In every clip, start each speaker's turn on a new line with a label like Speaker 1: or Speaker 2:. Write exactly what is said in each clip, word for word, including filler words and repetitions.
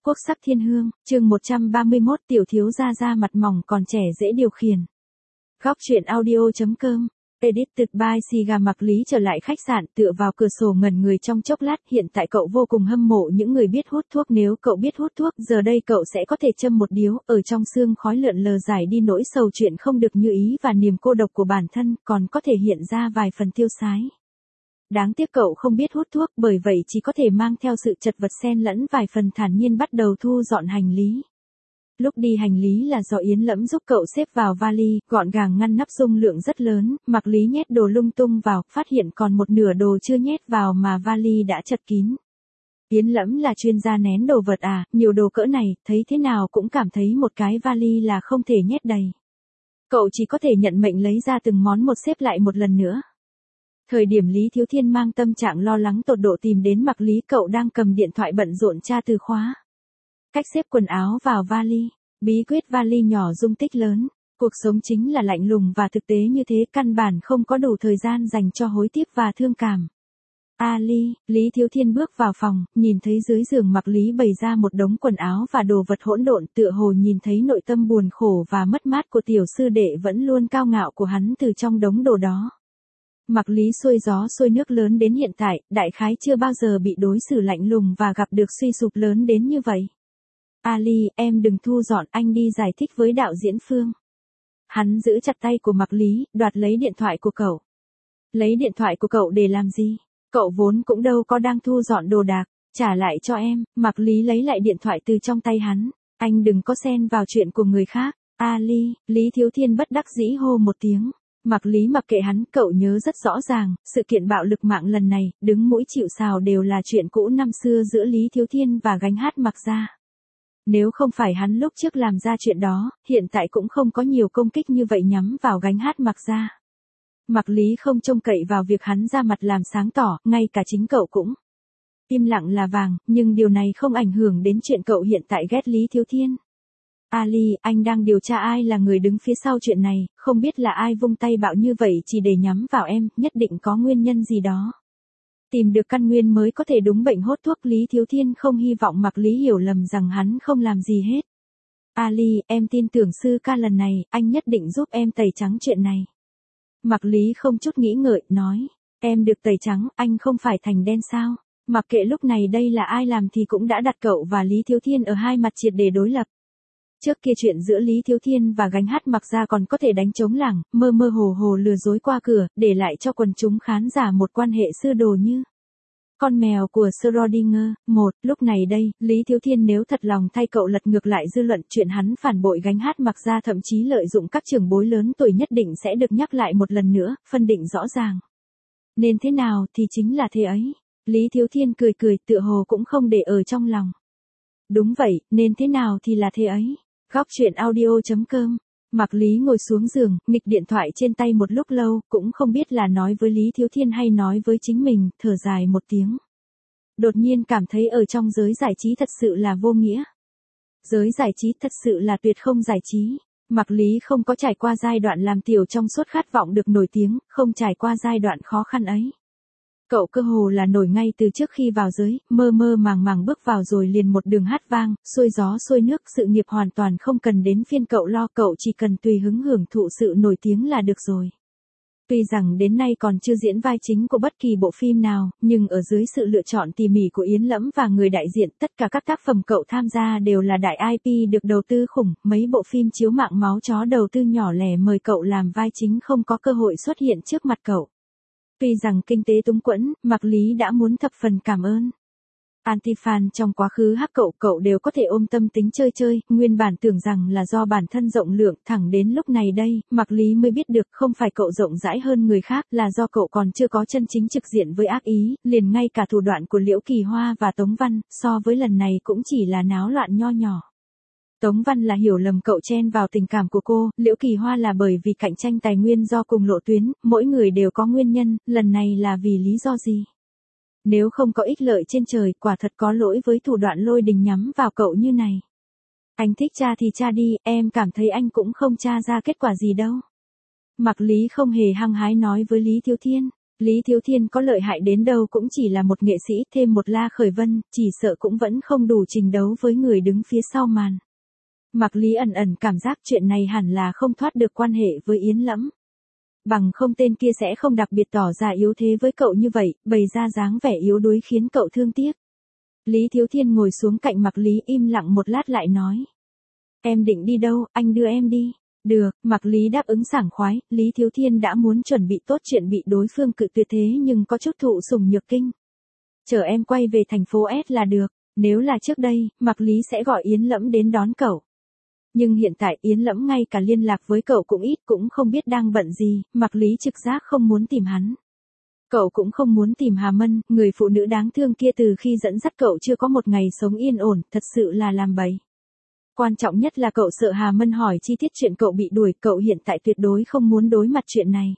Speaker 1: Quốc sắc thiên hương, chương một trăm ba mươi mốt tiểu thiếu gia da mặt mỏng còn trẻ dễ điều khiển. Góc truyện audio.com, edited by Siga. Mặc Lý trở lại khách sạn tựa vào cửa sổ ngẩn người trong chốc lát. Hiện tại cậu vô cùng hâm mộ những người biết hút thuốc. Nếu cậu biết hút thuốc, giờ đây cậu sẽ có thể châm một điếu, ở trong xương khói lượn lờ giải đi nỗi sầu chuyện không được như ý và niềm cô độc của bản thân, còn có thể hiện ra vài phần tiêu sái. Đáng tiếc cậu không biết hút thuốc, bởi vậy chỉ có thể mang theo sự chật vật xen lẫn vài phần thản nhiên bắt đầu thu dọn hành lý. Lúc đi hành lý là do Yến Lẫm giúp cậu xếp vào vali, gọn gàng ngăn nắp dung lượng rất lớn. Mặc Lý nhét đồ lung tung vào, phát hiện còn một nửa đồ chưa nhét vào mà vali đã chật kín. Yến Lẫm là chuyên gia nén đồ vật à, nhiều đồ cỡ này, thấy thế nào cũng cảm thấy một cái vali là không thể nhét đầy. Cậu chỉ có thể nhận mệnh lấy ra từng món một xếp lại một lần nữa. Thời điểm Lý Thiếu Thiên mang tâm trạng lo lắng tột độ tìm đến Mặc Lý, cậu đang cầm điện thoại bận rộn tra từ khóa. Cách xếp quần áo vào vali, bí quyết vali nhỏ dung tích lớn. Cuộc sống chính là lạnh lùng và thực tế như thế, căn bản không có đủ thời gian dành cho hối tiếc và thương cảm. Ali, Lý Thiếu Thiên bước vào phòng, nhìn thấy dưới giường Mặc Lý bày ra một đống quần áo và đồ vật hỗn độn, tựa hồ nhìn thấy nội tâm buồn khổ và mất mát của tiểu sư đệ vẫn luôn cao ngạo của hắn từ trong đống đồ đó. Mặc Lý xuôi gió xuôi nước lớn đến hiện tại, đại khái chưa bao giờ bị đối xử lạnh lùng và gặp được suy sụp lớn đến như vậy. Ali, em đừng thu dọn, anh đi giải thích với đạo diễn Phương. Hắn giữ chặt tay của Mặc Lý, đoạt lấy điện thoại của cậu. Lấy điện thoại của cậu để làm gì? Cậu vốn cũng đâu có đang thu dọn đồ đạc, trả lại cho em. Mặc Lý lấy lại điện thoại từ trong tay hắn. Anh đừng có xen vào chuyện của người khác. Ali, Lý Thiếu Thiên bất đắc dĩ hô một tiếng. Mặc Lý mặc kệ hắn, cậu nhớ rất rõ ràng, sự kiện bạo lực mạng lần này, đứng mũi chịu sào đều là chuyện cũ năm xưa giữa Lý Thiếu Thiên và Gánh Hát Mặc Gia. Nếu không phải hắn lúc trước làm ra chuyện đó, hiện tại cũng không có nhiều công kích như vậy nhắm vào Gánh Hát Mặc Gia. Mặc Lý không trông cậy vào việc hắn ra mặt làm sáng tỏ, ngay cả chính cậu cũng im lặng là vàng, nhưng điều này không ảnh hưởng đến chuyện cậu hiện tại ghét Lý Thiếu Thiên. Ali, anh đang điều tra ai là người đứng phía sau chuyện này, không biết là ai vung tay bạo như vậy chỉ để nhắm vào em, nhất định có nguyên nhân gì đó. Tìm được căn nguyên mới có thể đúng bệnh hốt thuốc. Lý Thiếu Thiên không hy vọng Mặc Lý hiểu lầm rằng hắn không làm gì hết. Ali, em tin tưởng sư ca lần này, anh nhất định giúp em tẩy trắng chuyện này. Mặc Lý không chút nghĩ ngợi, nói, em được tẩy trắng, anh không phải thành đen sao? Mặc kệ lúc này đây là ai làm thì cũng đã đặt cậu và Lý Thiếu Thiên ở hai mặt triệt để đối lập. Trước kia chuyện giữa Lý Thiếu Thiên và Gánh Hát Mặc Gia còn có thể đánh trống lảng, mơ mơ hồ hồ lừa dối qua cửa, để lại cho quần chúng khán giả một quan hệ sư đồ như con mèo của Schrödinger. Một, lúc này đây, Lý Thiếu Thiên nếu thật lòng thay cậu lật ngược lại dư luận, chuyện hắn phản bội Gánh Hát Mặc Gia thậm chí lợi dụng các trưởng bối lớn tuổi nhất định sẽ được nhắc lại một lần nữa, phân định rõ ràng. Nên thế nào thì chính là thế ấy. Lý Thiếu Thiên cười cười, tựa hồ cũng không để ở trong lòng. Đúng vậy, nên thế nào thì là thế ấy. Góc truyện audio.com. Mặc Lý ngồi xuống giường, nghịch điện thoại trên tay một lúc lâu, cũng không biết là nói với Lý Thiếu Thiên hay nói với chính mình, thở dài một tiếng. Đột nhiên cảm thấy ở trong giới giải trí thật sự là vô nghĩa. Giới giải trí thật sự là tuyệt không giải trí. Mặc Lý không có trải qua giai đoạn làm tiểu trong suốt khát vọng được nổi tiếng, không trải qua giai đoạn khó khăn ấy. Cậu cơ hồ là nổi ngay từ trước khi vào giới, mơ mơ màng màng bước vào rồi liền một đường hát vang, xuôi gió xuôi nước, sự nghiệp hoàn toàn không cần đến phiên cậu lo, cậu chỉ cần tùy hứng hưởng thụ sự nổi tiếng là được rồi. Tuy rằng đến nay còn chưa diễn vai chính của bất kỳ bộ phim nào, nhưng ở dưới sự lựa chọn tỉ mỉ của Yến Lẫm và người đại diện, tất cả các tác phẩm cậu tham gia đều là đại i pê được đầu tư khủng, mấy bộ phim chiếu mạng máu chó đầu tư nhỏ lẻ mời cậu làm vai chính không có cơ hội xuất hiện trước mặt cậu. Tuy rằng kinh tế túng quẫn, Mặc Lý đã muốn thập phần cảm ơn. Anti-fan trong quá khứ hắc cậu, cậu đều có thể ôm tâm tính chơi chơi, nguyên bản tưởng rằng là do bản thân rộng lượng, thẳng đến lúc này đây, Mặc Lý mới biết được không phải cậu rộng rãi hơn người khác, là do cậu còn chưa có chân chính trực diện với ác ý, liền ngay cả thủ đoạn của Liễu Kỳ Hoa và Tống Văn, so với lần này cũng chỉ là náo loạn nho nhỏ. Tống Văn là hiểu lầm cậu chen vào tình cảm của cô, Liễu Kỳ Hoa là bởi vì cạnh tranh tài nguyên do cùng lộ tuyến, mỗi người đều có nguyên nhân, lần này là vì lý do gì? Nếu không có ích lợi trên trời, quả thật có lỗi với thủ đoạn lôi đình nhắm vào cậu như này. Anh thích tra thì tra đi, em cảm thấy anh cũng không tra ra kết quả gì đâu. Mặc Lý không hề hăng hái nói với Lý Thiếu Thiên. Lý Thiếu Thiên có lợi hại đến đâu cũng chỉ là một nghệ sĩ, thêm một La Khởi Vân, chỉ sợ cũng vẫn không đủ trình đấu với người đứng phía sau màn. Mạc Lý ẩn ẩn cảm giác chuyện này hẳn là không thoát được quan hệ với Yến Lẫm. Bằng không tên kia sẽ không đặc biệt tỏ ra yếu thế với cậu như vậy, bày ra dáng vẻ yếu đuối khiến cậu thương tiếc. Lý Thiếu Thiên ngồi xuống cạnh Mạc Lý im lặng một lát lại nói. Em định đi đâu, anh đưa em đi. Được, Mạc Lý đáp ứng sảng khoái, Lý Thiếu Thiên đã muốn chuẩn bị tốt chuyện bị đối phương cự tuyệt thế nhưng có chút thụ sủng nhược kinh. Chờ em quay về thành phố S là được, nếu là trước đây, Mạc Lý sẽ gọi Yến Lẫm đến đón cậu. Nhưng hiện tại Yến Lẫm ngay cả liên lạc với cậu cũng ít, cũng không biết đang bận gì, Mạc Lý trực giác không muốn tìm hắn. Cậu cũng không muốn tìm Hà Mân, người phụ nữ đáng thương kia từ khi dẫn dắt cậu chưa có một ngày sống yên ổn, thật sự là làm bậy. Quan trọng nhất là cậu sợ Hà Mân hỏi chi tiết chuyện cậu bị đuổi, cậu hiện tại tuyệt đối không muốn đối mặt chuyện này.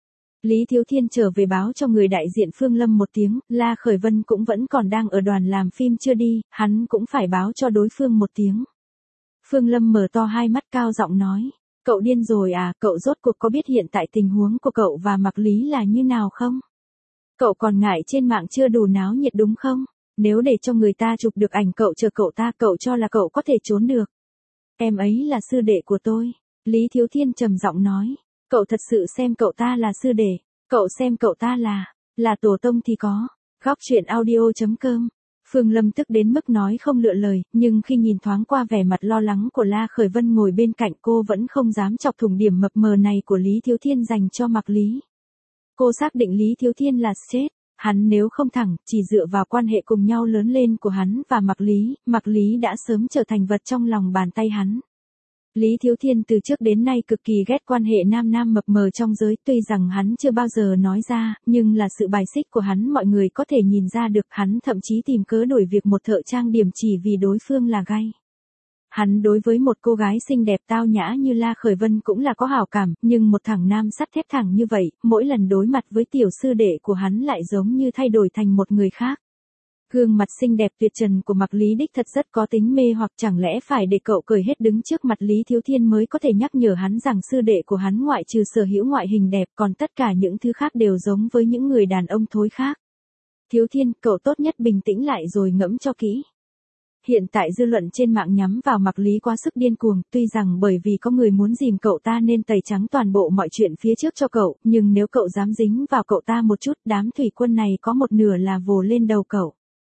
Speaker 1: Lý Thiếu Thiên trở về báo cho người đại diện Phương Lâm một tiếng, La Khởi Vân cũng vẫn còn đang ở đoàn làm phim chưa đi, hắn cũng phải báo cho đối phương một tiếng. Phương Lâm mở to hai mắt cao giọng nói, cậu điên rồi à, cậu rốt cuộc có biết hiện tại tình huống của cậu và Mạc Lý là như nào không? Cậu còn ngại trên mạng chưa đủ náo nhiệt đúng không? Nếu để cho người ta chụp được ảnh cậu chờ cậu ta, cậu cho là cậu có thể trốn được. Em ấy là sư đệ của tôi. Lý Thiếu Thiên trầm giọng nói. Cậu thật sự xem cậu ta là sư đệ. Cậu xem cậu ta là, là tổ tông thì có. Góc truyện audio chấm com. Phương Lâm tức đến mức nói không lựa lời, nhưng khi nhìn thoáng qua vẻ mặt lo lắng của La Khởi Vân ngồi bên cạnh cô vẫn không dám chọc thủng điểm mập mờ này của Lý Thiếu Thiên dành cho Mạc Lý. Cô xác định Lý Thiếu Thiên là chết. Hắn nếu không thẳng, chỉ dựa vào quan hệ cùng nhau lớn lên của hắn và Mạc Lý, Mạc Lý đã sớm trở thành vật trong lòng bàn tay hắn. Lý Thiếu Thiên từ trước đến nay cực kỳ ghét quan hệ nam nam mập mờ trong giới, tuy rằng hắn chưa bao giờ nói ra, nhưng là sự bài xích của hắn mọi người có thể nhìn ra được, hắn thậm chí tìm cớ đuổi việc một thợ trang điểm chỉ vì đối phương là gay. Hắn đối với một cô gái xinh đẹp tao nhã như La Khởi Vân cũng là có hảo cảm, nhưng một thằng nam sắt thép thẳng như vậy, mỗi lần đối mặt với tiểu sư đệ của hắn lại giống như thay đổi thành một người khác. Gương mặt xinh đẹp tuyệt trần của Mạc Lý đích thật rất có tính mê hoặc, chẳng lẽ phải để cậu cười hết đứng trước mặt Lý Thiếu Thiên mới có thể nhắc nhở hắn rằng sư đệ của hắn ngoại trừ sở hữu ngoại hình đẹp còn tất cả những thứ khác đều giống với những người đàn ông thối khác. Thiếu Thiên, cậu tốt nhất bình tĩnh lại rồi ngẫm cho kỹ. Hiện tại dư luận trên mạng nhắm vào Mạc Lý quá sức điên cuồng, tuy rằng bởi vì có người muốn dìm cậu ta nên tẩy trắng toàn bộ mọi chuyện phía trước cho cậu, nhưng nếu cậu dám dính vào cậu ta một chút, đám thủy quân này có một nửa là vồ lên đầu cậu.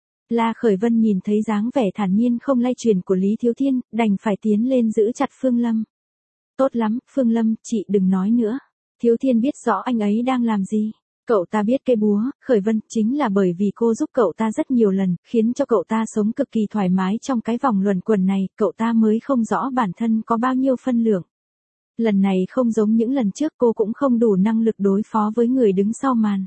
Speaker 1: La Khởi Vân nhìn thấy dáng vẻ thản nhiên không lay chuyển của Lý Thiếu Thiên, đành phải tiến lên giữ chặt Phương Lâm. Tốt lắm, Phương Lâm, chị đừng nói nữa. Thiếu Thiên biết rõ anh ấy đang làm gì. Cậu ta biết cây búa, Khởi Vân, chính là bởi vì cô giúp cậu ta rất nhiều lần, khiến cho cậu ta sống cực kỳ thoải mái trong cái vòng luẩn quẩn này, cậu ta mới không rõ bản thân có bao nhiêu phân lượng. Lần này không giống những lần trước, cô cũng không đủ năng lực đối phó với người đứng sau màn.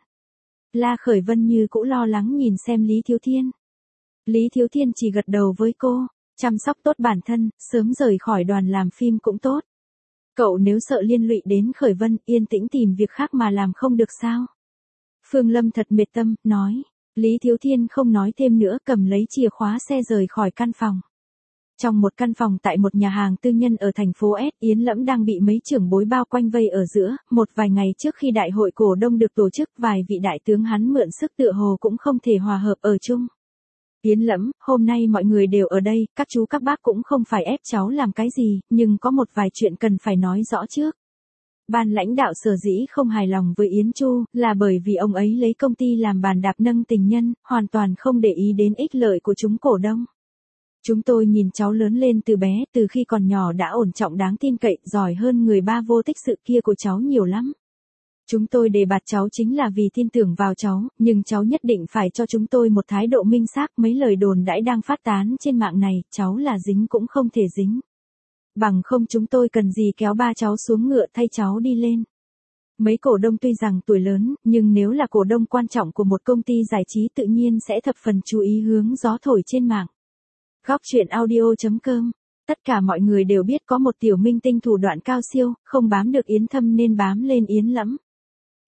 Speaker 1: La Khởi Vân như cũng lo lắng nhìn xem Lý Thiếu Thiên. Lý Thiếu Thiên chỉ gật đầu với cô, chăm sóc tốt bản thân, sớm rời khỏi đoàn làm phim cũng tốt. Cậu nếu sợ liên lụy đến Khởi Vân, yên tĩnh tìm việc khác mà làm không được sao? Phương Lâm thật mệt tâm, nói. Lý Thiếu Thiên không nói thêm nữa, cầm lấy chìa khóa xe rời khỏi căn phòng. Trong một căn phòng tại một nhà hàng tư nhân ở thành phố S, Yến Lẫm đang bị mấy trưởng bối bao quanh vây ở giữa, một vài ngày trước khi đại hội cổ đông được tổ chức, vài vị đại tướng hắn mượn sức tựa hồ cũng không thể hòa hợp ở chung. Yến Lẫm, hôm nay mọi người đều ở đây, các chú các bác cũng không phải ép cháu làm cái gì, nhưng có một vài chuyện cần phải nói rõ trước. Ban lãnh đạo sở dĩ không hài lòng với Yến Chu, là bởi vì ông ấy lấy công ty làm bàn đạp nâng tình nhân, hoàn toàn không để ý đến ích lợi của chúng cổ đông. Chúng tôi nhìn cháu lớn lên từ bé, từ khi còn nhỏ đã ổn trọng đáng tin cậy, giỏi hơn người ba vô tích sự kia của cháu nhiều lắm. Chúng tôi đề bạt cháu chính là vì tin tưởng vào cháu, nhưng cháu nhất định phải cho chúng tôi một thái độ minh xác, mấy lời đồn đãi đang phát tán trên mạng này, cháu là dính cũng không thể dính. Bằng không chúng tôi cần gì kéo ba cháu xuống ngựa thay cháu đi lên. Mấy cổ đông tuy rằng tuổi lớn, nhưng nếu là cổ đông quan trọng của một công ty giải trí tự nhiên sẽ thập phần chú ý hướng gió thổi trên mạng. Góc truyện audio chấm com. Tất cả mọi người đều biết có một tiểu minh tinh thủ đoạn cao siêu, không bám được Yến Thâm nên bám lên Yến Lẫm.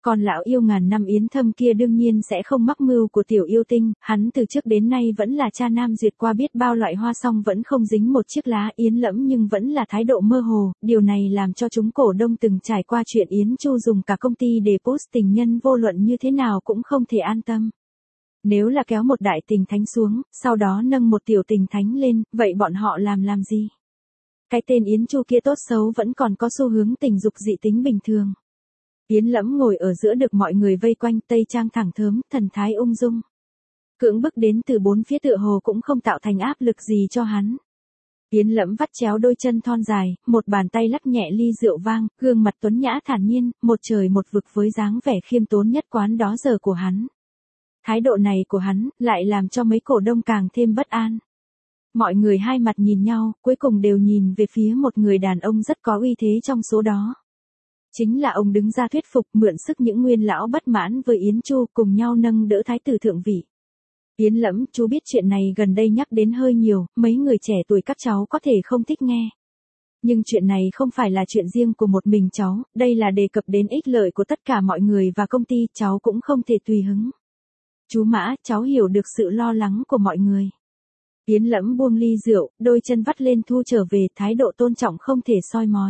Speaker 1: Còn lão yêu ngàn năm Yến Thâm kia đương nhiên sẽ không mắc mưu của tiểu yêu tinh, hắn từ trước đến nay vẫn là cha nam duyệt qua biết bao loại hoa song vẫn không dính một chiếc lá Yến lẫm nhưng vẫn là thái độ mơ hồ, điều này làm cho chúng cổ đông từng trải qua chuyện Yến Chu dùng cả công ty để post tình nhân vô luận như thế nào cũng không thể an tâm. Nếu là kéo một đại tình thánh xuống, sau đó nâng một tiểu tình thánh lên, vậy bọn họ làm làm gì? Cái tên Yến Chu kia tốt xấu vẫn còn có xu hướng tình dục dị tính bình thường. Yến lẫm ngồi ở giữa được mọi người vây quanh, tây trang thẳng thớm, thần thái ung dung. Cưỡng bức đến từ bốn phía tựa hồ cũng không tạo thành áp lực gì cho hắn. Yến lẫm vắt chéo đôi chân thon dài, một bàn tay lắc nhẹ ly rượu vang, gương mặt tuấn nhã thản nhiên, một trời một vực với dáng vẻ khiêm tốn nhất quán đó giờ của hắn. Thái độ này của hắn, lại làm cho mấy cổ đông càng thêm bất an. Mọi người hai mặt nhìn nhau, cuối cùng đều nhìn về phía một người đàn ông rất có uy thế trong số đó. Chính là ông đứng ra thuyết phục mượn sức những nguyên lão bất mãn với Yến Chu cùng nhau nâng đỡ thái tử thượng vị. Yến lẫm, chú biết chuyện này gần đây nhắc đến hơi nhiều, mấy người trẻ tuổi các cháu có thể không thích nghe. Nhưng chuyện này không phải là chuyện riêng của một mình cháu, đây là đề cập đến ích lợi của tất cả mọi người và công ty, cháu cũng không thể tùy hứng. Chú Mã, cháu hiểu được sự lo lắng của mọi người. Yến lẫm buông ly rượu, đôi chân vắt lên thu trở về, thái độ tôn trọng không thể soi mói.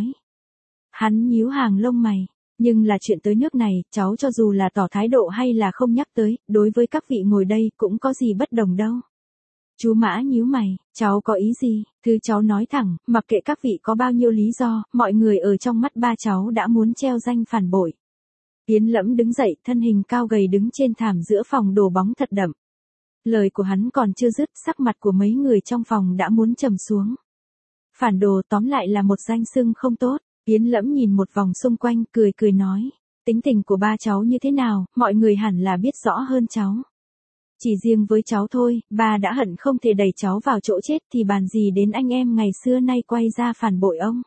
Speaker 1: Hắn nhíu hàng lông mày, nhưng là chuyện tới nước này, cháu cho dù là tỏ thái độ hay là không nhắc tới, đối với các vị ngồi đây cũng có gì bất đồng đâu. Chú Mã nhíu mày, cháu có ý gì? Thứ cháu nói thẳng, mặc kệ các vị có bao nhiêu lý do, mọi người ở trong mắt ba cháu đã muốn treo danh phản bội. Yến lẫm đứng dậy, thân hình cao gầy đứng trên thảm giữa phòng đổ bóng thật đậm. Lời của hắn còn chưa dứt, sắc mặt của mấy người trong phòng đã muốn trầm xuống. Phản đồ tóm lại là một danh xưng không tốt. Yến lẫm nhìn một vòng xung quanh, cười cười nói, tính tình của ba cháu như thế nào, mọi người hẳn là biết rõ hơn cháu. Chỉ riêng với cháu thôi, ba đã hận không thể đẩy cháu vào chỗ chết thì bàn gì đến anh em ngày xưa nay quay ra phản bội ông.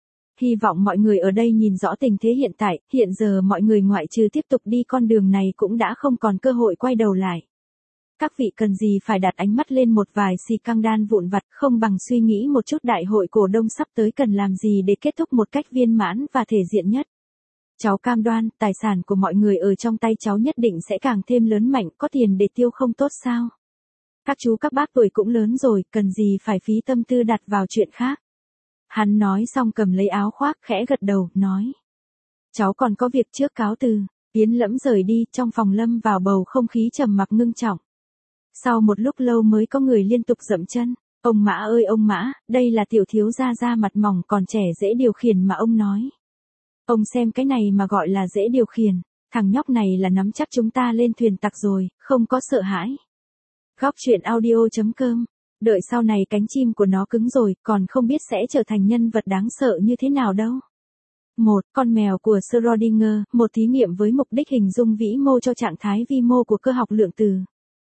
Speaker 1: Hy vọng mọi người ở đây nhìn rõ tình thế hiện tại, hiện giờ mọi người ngoại trừ tiếp tục đi con đường này cũng đã không còn cơ hội quay đầu lại. Các vị cần gì phải đặt ánh mắt lên một vài xì căng đan vụn vặt, không bằng suy nghĩ một chút đại hội cổ đông sắp tới cần làm gì để kết thúc một cách viên mãn và thể diện nhất. Cháu cam đoan, tài sản của mọi người ở trong tay cháu nhất định sẽ càng thêm lớn mạnh, có tiền để tiêu không tốt sao? Các chú các bác tuổi cũng lớn rồi, cần gì phải phí tâm tư đặt vào chuyện khác. Hắn nói xong cầm lấy áo khoác, khẽ gật đầu, nói. Cháu còn có việc trước cáo từ. Yến lẫm rời đi, trong phòng lâm vào bầu không khí trầm mặc ngưng trọng. Sau một lúc lâu mới có người liên tục dậm chân. Ông Mã ơi ông Mã, đây là tiểu thiếu gia da mặt mỏng còn trẻ dễ điều khiển mà ông nói. Ông xem cái này mà gọi là dễ điều khiển. Thằng nhóc này là nắm chắc chúng ta lên thuyền tặc rồi, không có sợ hãi. Góc truyện audio chấm com. Đợi sau này cánh chim của nó cứng rồi, còn không biết sẽ trở thành nhân vật đáng sợ như thế nào đâu. một. Con mèo của Schrödinger, một thí nghiệm với mục đích hình dung vĩ mô cho trạng thái vi mô của cơ học lượng từ.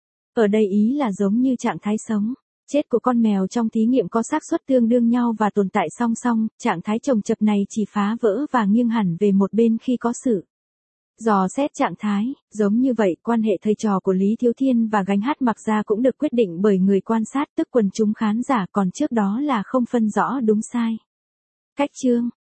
Speaker 1: Ở đây ý là giống như trạng thái sống. Chết của con mèo trong thí nghiệm có xác suất tương đương nhau và tồn tại song song, trạng thái chồng chập này chỉ phá vỡ và nghiêng hẳn về một bên khi có sự dò xét trạng thái. Giống như vậy, quan hệ thầy trò của Lý Thiếu Thiên và Gánh Hát Mặc Ra cũng được quyết định bởi người quan sát, tức quần chúng khán giả, còn trước đó là không phân rõ đúng sai. Cách chương